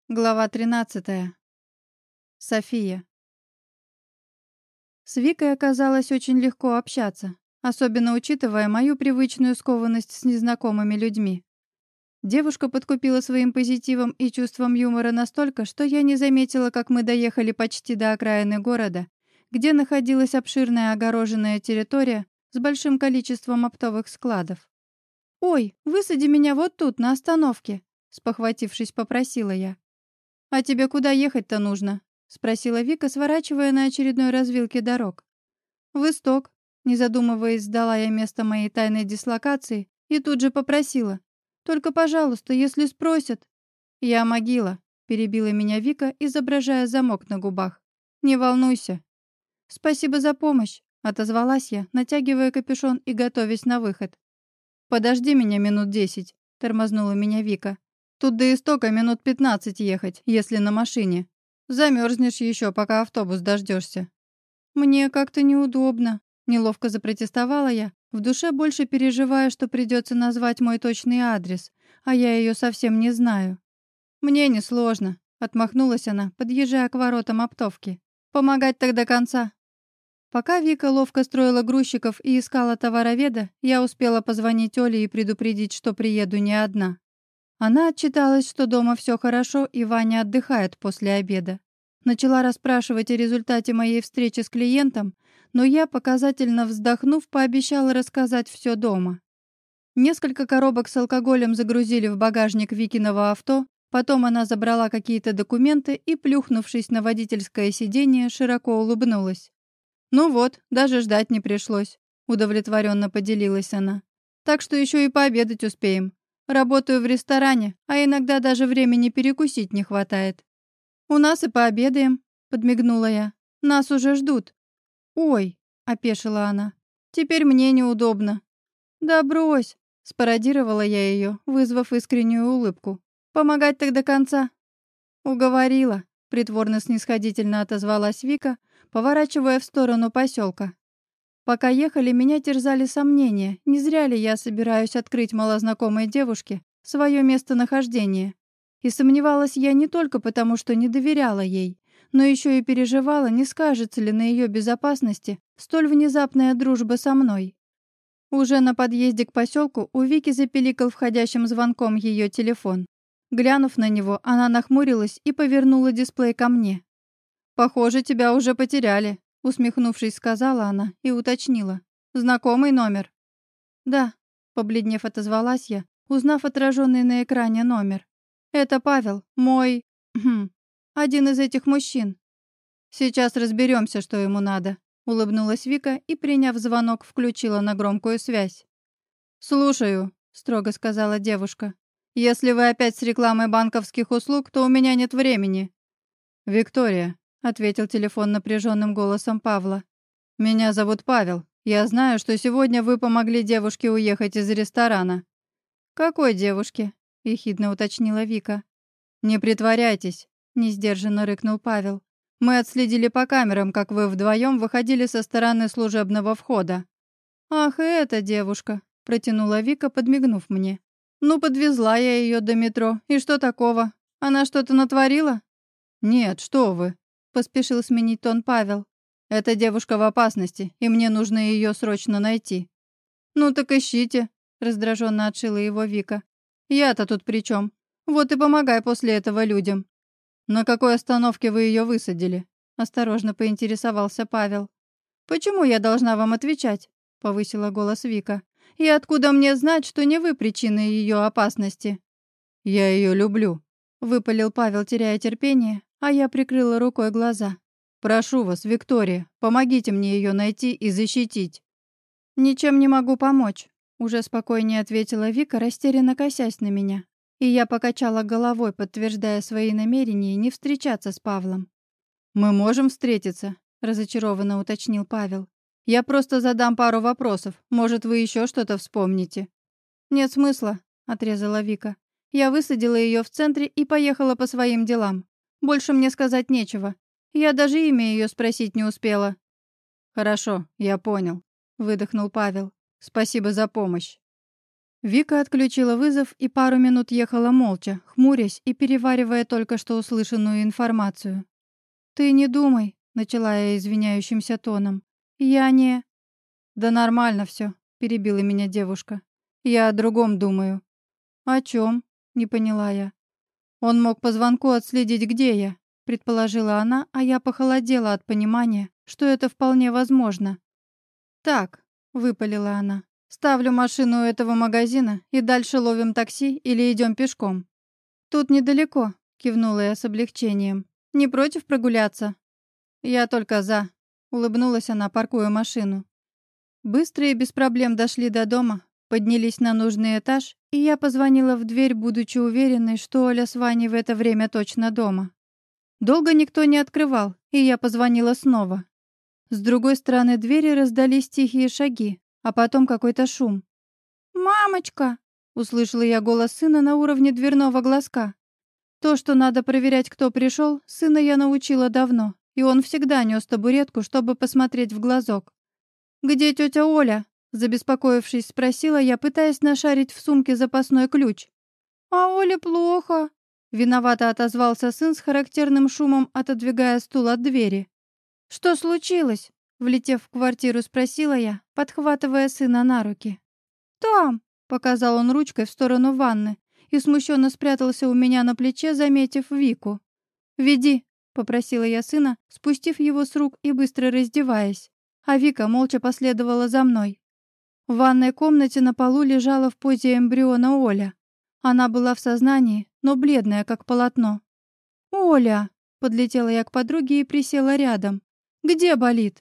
Глава 13. София. С Викой оказалось очень легко общаться, особенно учитывая мою привычную скованность с незнакомыми людьми. Девушка подкупила своим позитивом и чувством юмора настолько, что я не заметила, как мы доехали почти до окраины города, где находилась обширная огороженная территория с большим количеством оптовых складов. «Ой, высади меня вот тут, на остановке», — спохватившись, попросила я. «А тебе куда ехать-то нужно?» — спросила Вика, сворачивая на очередной развилке дорог. «В Исток», — не задумываясь, сдала я место моей тайной дислокации и тут же попросила. «Только, пожалуйста, если спросят...» «Я могила», — перебила меня Вика, изображая замок на губах. «Не волнуйся». «Спасибо за помощь», — отозвалась я, натягивая капюшон и готовясь на выход. «Подожди меня минут 10», — тормознула меня Вика. «Тут до Истока минут 15 ехать, если на машине. Замерзнешь еще, пока автобус дождешься». «Мне как-то неудобно», — неловко запротестовала я, в душе больше переживая, что придется назвать мой точный адрес, а я ее совсем не знаю. «Мне несложно», — отмахнулась она, подъезжая к воротам оптовки. «Помогать так до конца». Пока Вика ловко строила грузчиков и искала товароведа, я успела позвонить Оле и предупредить, что приеду не одна. Она отчиталась, что дома все хорошо и Ваня отдыхает после обеда. Начала расспрашивать о результате моей встречи с клиентом, но я, показательно вздохнув, пообещала рассказать все дома. Несколько коробок с алкоголем загрузили в багажник Викиного авто, потом она забрала какие-то документы и, плюхнувшись на водительское сиденье, широко улыбнулась. «Ну вот, даже ждать не пришлось», — удовлетворенно поделилась она. «Так что еще и пообедать успеем. Работаю в ресторане, а иногда даже времени перекусить не хватает». «У нас и пообедаем», — подмигнула я. «Нас уже ждут». «Ой», — опешила она, — «теперь мне неудобно». «Да брось», — спародировала я ее, вызвав искреннюю улыбку. «Помогать так до конца». «Уговорила», — притворно-снисходительно отозвалась Вика, поворачивая в сторону поселка. Пока ехали, меня терзали сомнения, не зря ли я собираюсь открыть малознакомой девушке свое местонахождение. И сомневалась я не только потому, что не доверяла ей, но еще и переживала, не скажется ли на ее безопасности столь внезапная дружба со мной. Уже на подъезде к поселку у Вики запиликал входящим звонком ее телефон. Глянув на него, она нахмурилась и повернула дисплей ко мне. «Похоже, тебя уже потеряли», — усмехнувшись, сказала она и уточнила. «Знакомый номер?» «Да», — побледнев отозвалась я, узнав отраженный на экране номер. «Это Павел, мой... один из этих мужчин». «Сейчас разберемся, что ему надо», — улыбнулась Вика и, приняв звонок, включила на громкую связь. «Слушаю», — строго сказала девушка. «Если вы опять с рекламой банковских услуг, то у меня нет времени». «Виктория», — ответил телефон напряженным голосом Павла. «Меня зовут Павел. Я знаю, что сегодня вы помогли девушке уехать из ресторана». «Какой девушке?» — ехидно уточнила Вика. «Не притворяйтесь», — несдержанно рыкнул Павел. «Мы отследили по камерам, как вы вдвоем выходили со стороны служебного входа». «Ах, и эта девушка», — протянула Вика, подмигнув мне. «Ну, подвезла я ее до метро. И что такого? Она что-то натворила?» «Нет, что вы», — поспешил сменить тон Павел. «Эта девушка в опасности, и мне нужно ее срочно найти». «Ну так ищите», — раздраженно отшила его Вика. «Я-то тут при чем? Вот и помогай после этого людям». «На какой остановке вы ее высадили?» — осторожно поинтересовался Павел. «Почему я должна вам отвечать?» — повысила голос Вика. «И откуда мне знать, что не вы причина ее опасности?» «Я ее люблю», — выпалил Павел, теряя терпение, а я прикрыла рукой глаза. «Прошу вас, Виктория, помогите мне ее найти и защитить». «Ничем не могу помочь», — уже спокойнее ответила Вика, растерянно косясь на меня. И я покачала головой, подтверждая свои намерения не встречаться с Павлом. «Мы можем встретиться?» — разочарованно уточнил Павел. «Я просто задам пару вопросов. Может, вы еще что-то вспомните?» «Нет смысла», — отрезала Вика. «Я высадила ее в центре и поехала по своим делам. Больше мне сказать нечего. Я даже имя ее спросить не успела». «Хорошо, я понял», — выдохнул Павел. «Спасибо за помощь». Вика отключила вызов и пару минут ехала молча, хмурясь и переваривая только что услышанную информацию. «Ты не думай», — начала я извиняющимся тоном. «Я не...» «Да нормально все», — перебила меня девушка. «Я о другом думаю». «О чем?» — не поняла я. «Он мог по звонку отследить, где я», — предположила она, а я похолодела от понимания, что это вполне возможно. «Так», — выпалила она, — «ставлю машину у этого магазина и дальше ловим такси или идем пешком». «Тут недалеко», — кивнула я с облегчением. «Не против прогуляться?» «Я только за», — улыбнулась она, паркуя машину. Быстро и без проблем дошли до дома, поднялись на нужный этаж, и я позвонила в дверь, будучи уверенной, что Оля с Ваней в это время точно дома. Долго никто не открывал, и я позвонила снова. С другой стороны двери раздались тихие шаги, а потом какой-то шум. «Мамочка!» — услышала я голос сына на уровне дверного глазка. То, что надо проверять, кто пришел, сына я научила давно, и он всегда нес табуретку, чтобы посмотреть в глазок. «Где тетя Оля?» — забеспокоившись, спросила я, пытаясь нашарить в сумке запасной ключ. «А Оле плохо», — виновато отозвался сын с характерным шумом, отодвигая стул от двери. «Что случилось?» — влетев в квартиру, спросила я, подхватывая сына на руки. «Там», — показал он ручкой в сторону ванны и смущенно спрятался у меня на плече, заметив Вику. «Веди», — попросила я сына, спустив его с рук и быстро раздеваясь, а Вика молча последовала за мной. В ванной комнате на полу лежала в позе эмбриона Оля. Она была в сознании, но бледная, как полотно. «Оля!» — подлетела я к подруге и присела рядом. «Где болит?»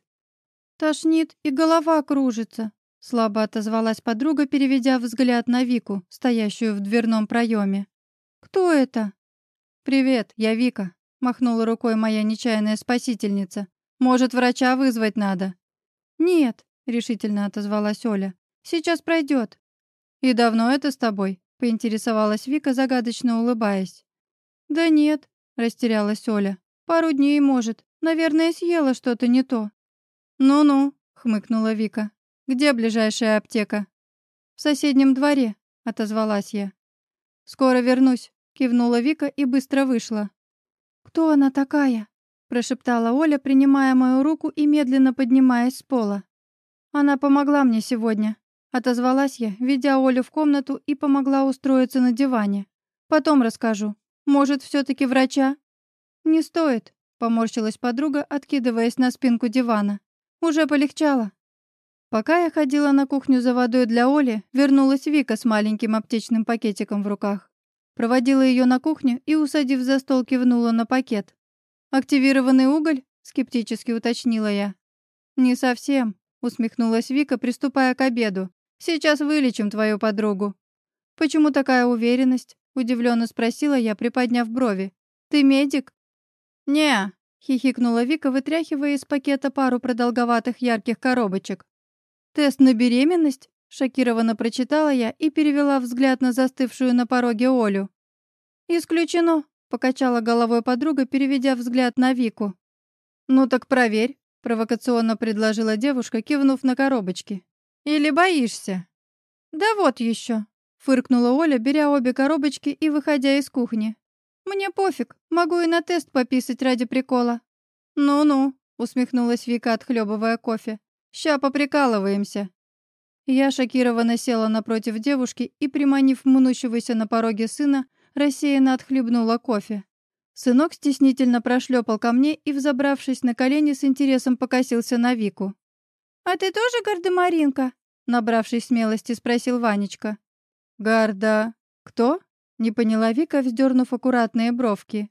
«Тошнит и голова кружится», — слабо отозвалась подруга, переведя взгляд на Вику, стоящую в дверном проеме. «Кто это?» «Привет, я Вика», — махнула рукой моя нечаянная спасительница. «Может, врача вызвать надо?» «Нет», — решительно отозвалась Оля. «Сейчас пройдет». «И давно это с тобой?» — поинтересовалась Вика, загадочно улыбаясь. «Да нет», — растерялась Оля. «Пару дней, может. Наверное, съела что-то не то». «Ну-ну», — хмыкнула Вика. «Где ближайшая аптека?» «В соседнем дворе», — отозвалась я. «Скоро вернусь», — кивнула Вика и быстро вышла. «Кто она такая?» — прошептала Оля, принимая мою руку и медленно поднимаясь с пола. «Она помогла мне сегодня», — отозвалась я, ведя Олю в комнату и помогла устроиться на диване. «Потом расскажу. Может, все-таки врача?» «Не стоит», — поморщилась подруга, откидываясь на спинку дивана. «Уже полегчало». Пока я ходила на кухню за водой для Оли, вернулась Вика с маленьким аптечным пакетиком в руках. Проводила ее на кухню и, усадив за стол, кивнула на пакет. «Активированный уголь?» — скептически уточнила я. «Не совсем», — усмехнулась Вика, приступая к обеду. «Сейчас вылечим твою подругу». «Почему такая уверенность?» — удивленно спросила я, приподняв брови. «Ты медик?» «Не», — хихикнула Вика, вытряхивая из пакета пару продолговатых ярких коробочек. «Тест на беременность?» — шокированно прочитала я и перевела взгляд на застывшую на пороге Олю. «Исключено», — покачала головой подруга, переведя взгляд на Вику. «Ну так проверь», — провокационно предложила девушка, кивнув на коробочки. «Или боишься?» «Да вот еще», — фыркнула Оля, беря обе коробочки и выходя из кухни. «Мне пофиг, могу и на тест пописать ради прикола». «Ну-ну», — усмехнулась Вика, отхлебывая кофе. «Ща поприкалываемся». Я шокированно села напротив девушки и, приманив мнущегося на пороге сына, рассеянно отхлебнула кофе. Сынок стеснительно прошлепал ко мне и, взобравшись на колени, с интересом покосился на Вику. «А ты тоже гардемаринка?» — набравшись смелости, спросил Ванечка. «Гарда... кто?» — не поняла Вика, вздернув аккуратные бровки.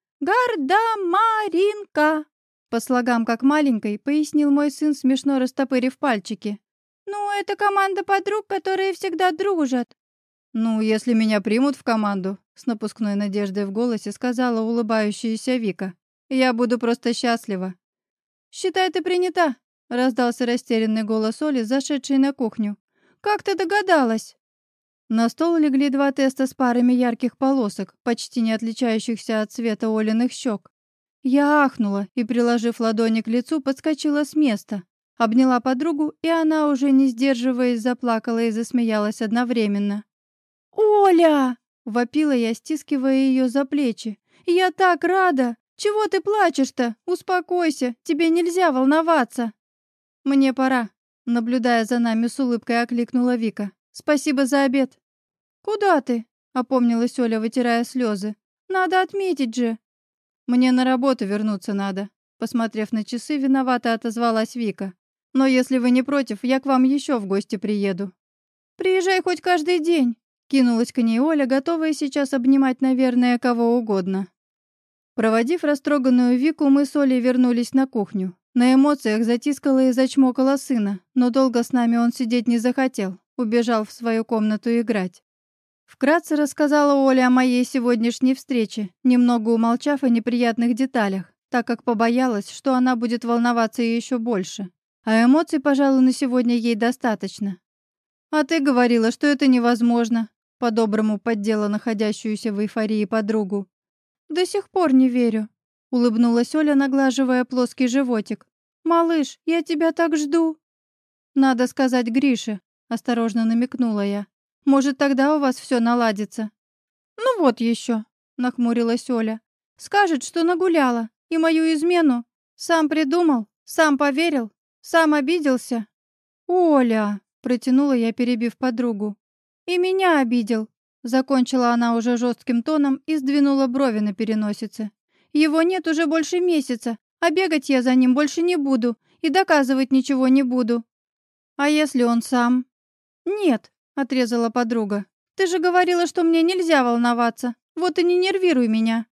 «Гардемаринка!» По слогам, как маленькой, пояснил мой сын, смешно растопырив пальчики. «Ну, это команда подруг, которые всегда дружат». «Ну, если меня примут в команду», — с напускной надеждой в голосе сказала улыбающаяся Вика. «Я буду просто счастлива». «Считай, ты принята», — раздался растерянный голос Оли, зашедшей на кухню. «Как ты догадалась?» На стол легли два теста с парами ярких полосок, почти не отличающихся от цвета Олиных щек. Я ахнула и, приложив ладони к лицу, подскочила с места. Обняла подругу, и она, уже не сдерживаясь, заплакала и засмеялась одновременно. «Оля!» — вопила я, стискивая ее за плечи. «Я так рада! Чего ты плачешь-то? Успокойся, тебе нельзя волноваться!» «Мне пора», — наблюдая за нами с улыбкой, окликнула Вика. «Спасибо за обед». «Куда ты?» — опомнилась Оля, вытирая слезы. «Надо отметить же». «Мне на работу вернуться надо», — посмотрев на часы, виновато отозвалась Вика. «Но если вы не против, я к вам еще в гости приеду». «Приезжай хоть каждый день», — кинулась к ней Оля, готовая сейчас обнимать, наверное, кого угодно. Проводив растроганную Вику, мы с Олей вернулись на кухню. На эмоциях затискала и зачмокала сына, но долго с нами он сидеть не захотел, убежал в свою комнату играть. Вкратце рассказала Оля о моей сегодняшней встрече, немного умолчав о неприятных деталях, так как побоялась, что она будет волноваться еще больше. А эмоций, пожалуй, на сегодня ей достаточно. «А ты говорила, что это невозможно», — по-доброму поддела находящуюся в эйфории подругу. «До сих пор не верю», — улыбнулась Оля, наглаживая плоский животик. «Малыш, я тебя так жду». «Надо сказать Грише», — осторожно намекнула я. «Может, тогда у вас все наладится». «Ну вот еще», — нахмурилась Оля. «Скажет, что нагуляла, и мою измену сам придумал, сам поверил, сам обиделся». «Оля», — протянула я, перебив подругу. «И меня обидел», — закончила она уже жестким тоном и сдвинула брови на переносице. «Его нет уже больше месяца, а бегать я за ним больше не буду и доказывать ничего не буду». «А если он сам?» «Нет», — отрезала подруга. «Ты же говорила, что мне нельзя волноваться. Вот и не нервируй меня».